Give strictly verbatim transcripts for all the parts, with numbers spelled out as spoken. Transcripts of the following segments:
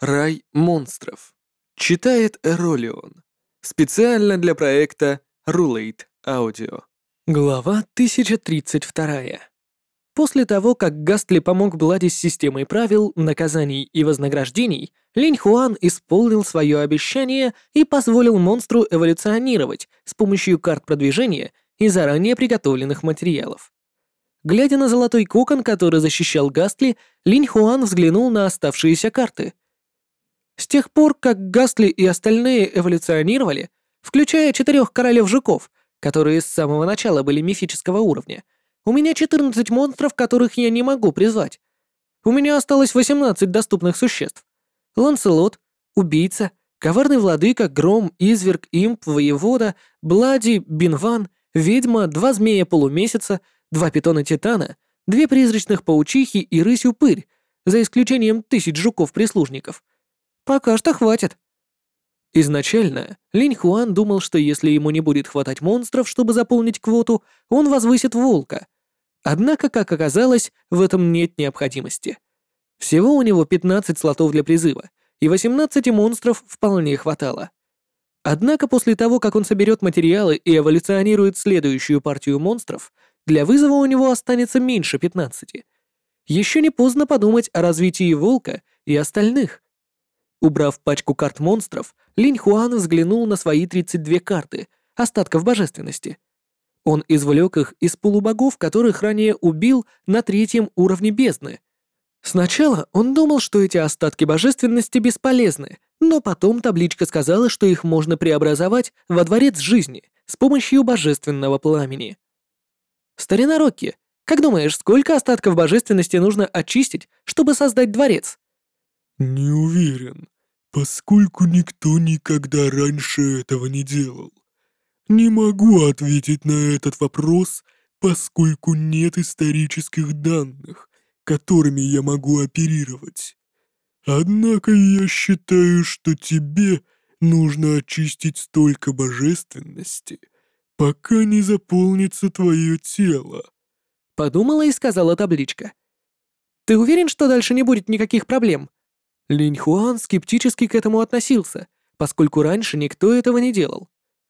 Рай монстров. Читает Эролион. Специально для проекта Rulate Audio. Глава тысяча тридцать два. После того, как Гастли помог Блади с системой правил, наказаний и вознаграждений, Линь Хуан исполнил свое обещание и позволил монстру эволюционировать с помощью карт продвижения и заранее приготовленных материалов. Глядя на золотой кокон, который защищал Гастли, Линь Хуан взглянул на оставшиеся карты. С тех пор, как Гастли и остальные эволюционировали, включая четырех королев жуков, которые с самого начала были мифического уровня, у меня четырнадцать монстров, которых я не могу призвать. У меня осталось восемнадцать доступных существ. Ланселот, Убийца, Коварный Владыка, Гром, Изверг, Имп, Воевода, Блади, Бинван, Ведьма, два Змея-полумесяца, два Питона-титана, две Призрачных паучихи и Рысь-упырь, за исключением тысяч жуков-прислужников. Пока что хватит. Изначально Линь Хуан думал, что если ему не будет хватать монстров, чтобы заполнить квоту, он возвысит волка. Однако, как оказалось, в этом нет необходимости. Всего у него пятнадцать слотов для призыва, и восемнадцати монстров вполне хватало. Однако после того, как он соберет материалы и эволюционирует следующую партию монстров, для вызова у него останется меньше пятнадцати. Еще не поздно подумать о развитии волка и остальных. Убрав пачку карт монстров, Линь Хуан взглянул на свои тридцать две карты, остатков божественности. Он извлек их из полубогов, которых ранее убил на третьем уровне бездны. Сначала он думал, что эти остатки божественности бесполезны, но потом табличка сказала, что их можно преобразовать во дворец жизни с помощью божественного пламени. Старина Рокки, как думаешь, сколько остатков божественности нужно очистить, чтобы создать дворец? Не уверен, поскольку никто никогда раньше этого не делал. Не могу ответить на этот вопрос, поскольку нет исторических данных, которыми я могу оперировать. Однако я считаю, что тебе нужно очистить столько божественности, пока не заполнится твое тело. Подумала и сказала табличка. Ты уверен, что дальше не будет никаких проблем? Линь Хуан скептически к этому относился, поскольку раньше никто этого не делал.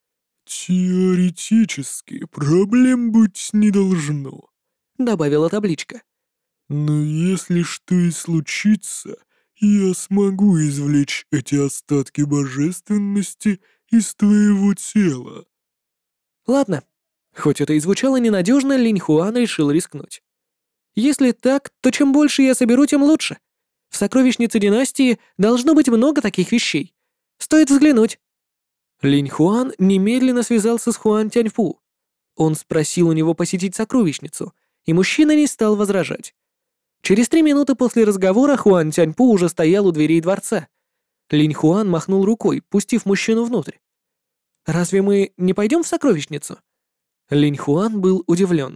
«Теоретически проблем быть не должно», — добавила табличка. «Но если что и случится, я смогу извлечь эти остатки божественности из твоего тела». Ладно. Хоть это и звучало ненадежно, Линь Хуан решил рискнуть. Если так, то чем больше я соберу, тем лучше. В сокровищнице династии должно быть много таких вещей. Стоит взглянуть. Линь Хуан немедленно связался с Хуан Тяньфу. Он спросил у него посетить сокровищницу, и мужчина не стал возражать. Через три минуты после разговора Хуан Тяньфу уже стоял у дверей дворца. Линь Хуан махнул рукой, пустив мужчину внутрь. «Разве мы не пойдем в сокровищницу?» Линь Хуан был удивлен.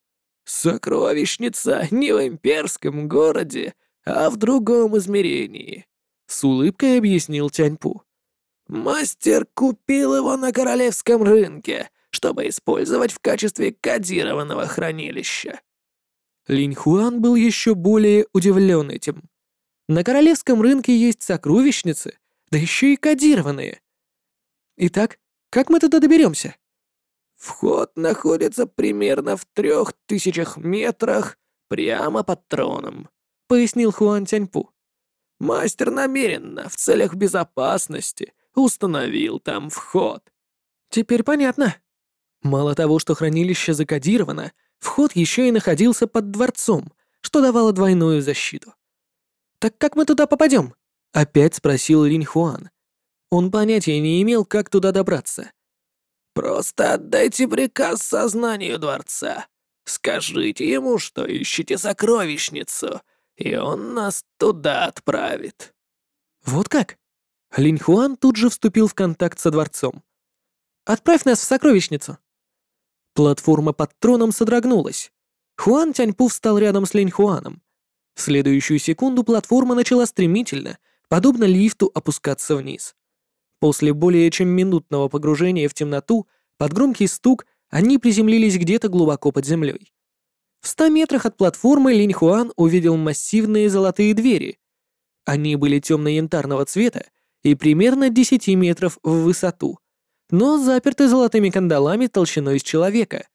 «Сокровищница не в имперском городе, а в другом измерении», — с улыбкой объяснил Тяньпу. «Мастер купил его на королевском рынке, чтобы использовать в качестве кодированного хранилища». Линь Хуан был еще более удивлен этим. На королевском рынке есть сокровищницы, да еще и кодированные. Итак, как мы туда доберемся? Вход находится примерно в трех тысячах метрах прямо под троном, пояснил Хуан Тяньпу. Мастер намеренно, в целях безопасности, установил там вход. Теперь понятно. Мало того, что хранилище закодировано, вход еще и находился под дворцом, что давало двойную защиту. «Так как мы туда попадем?» — опять спросил Линь Хуан. Он понятия не имел, как туда добраться. «Просто отдайте приказ сознанию дворца. Скажите ему, что ищете сокровищницу, и он нас туда отправит». «Вот как?» Линь Хуан тут же вступил в контакт со дворцом. «Отправь нас в сокровищницу». Платформа под троном содрогнулась. Хуан Тяньпу встал рядом с Линь Хуаном. В следующую секунду платформа начала стремительно, подобно лифту, опускаться вниз. После более чем минутного погружения в темноту, под громкий стук, они приземлились где-то глубоко под землей. В ста метрах от платформы Линь Хуан увидел массивные золотые двери. Они были темно-янтарного цвета и примерно десять метров в высоту, но заперты золотыми кандалами толщиной с человека.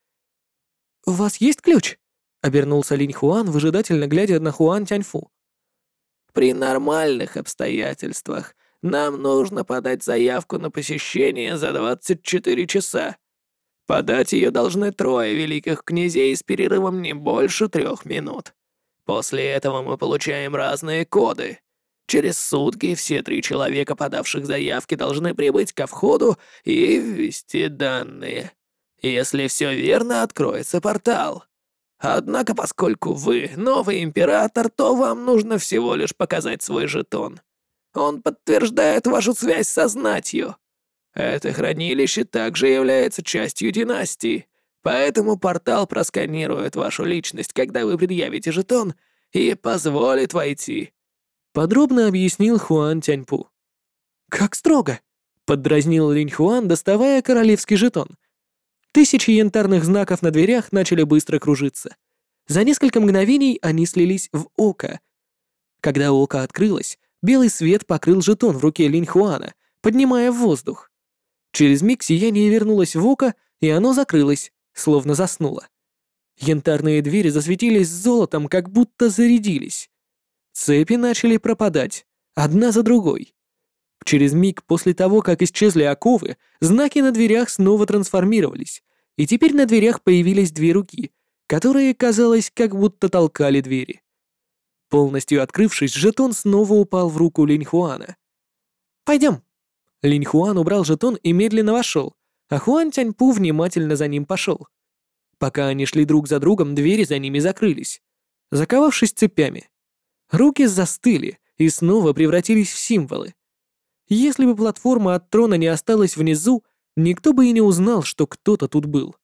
«У вас есть ключ?» — обернулся Линь Хуан, выжидательно глядя на Хуан Тяньфу. При нормальных обстоятельствах нам нужно подать заявку на посещение за двадцать четыре часа. Подать ее должны трое великих князей с перерывом не больше трех минут. После этого мы получаем разные коды. Через сутки все три человека, подавших заявки, должны прибыть ко входу и ввести данные. Если все верно, откроется портал. Однако, поскольку вы новый император, то вам нужно всего лишь показать свой жетон. Он подтверждает вашу связь со знатью. Это хранилище также является частью династии, поэтому портал просканирует вашу личность, когда вы предъявите жетон, и позволит войти», — подробно объяснил Хуан Тяньпу. «Как строго!» — поддразнил Линь Хуан, доставая королевский жетон. Тысячи янтарных знаков на дверях начали быстро кружиться. За несколько мгновений они слились в око. Когда око открылось, белый свет покрыл жетон в руке Линь Хуана, поднимая в воздух. Через миг сияние вернулось в око, и оно закрылось, словно заснуло. Янтарные двери засветились золотом, как будто зарядились. Цепи начали пропадать, одна за другой. Через миг после того, как исчезли оковы, знаки на дверях снова трансформировались, и теперь на дверях появились две руки, которые, казалось, как будто толкали двери. Полностью открывшись, жетон снова упал в руку Линь Хуана. «Пойдем!» Линь Хуан убрал жетон и медленно вошел, а Хуан Тяньпу внимательно за ним пошел. Пока они шли друг за другом, двери за ними закрылись, заковавшись цепями. Руки застыли и снова превратились в символы. Если бы платформа от трона не осталась внизу, никто бы и не узнал, что кто-то тут был.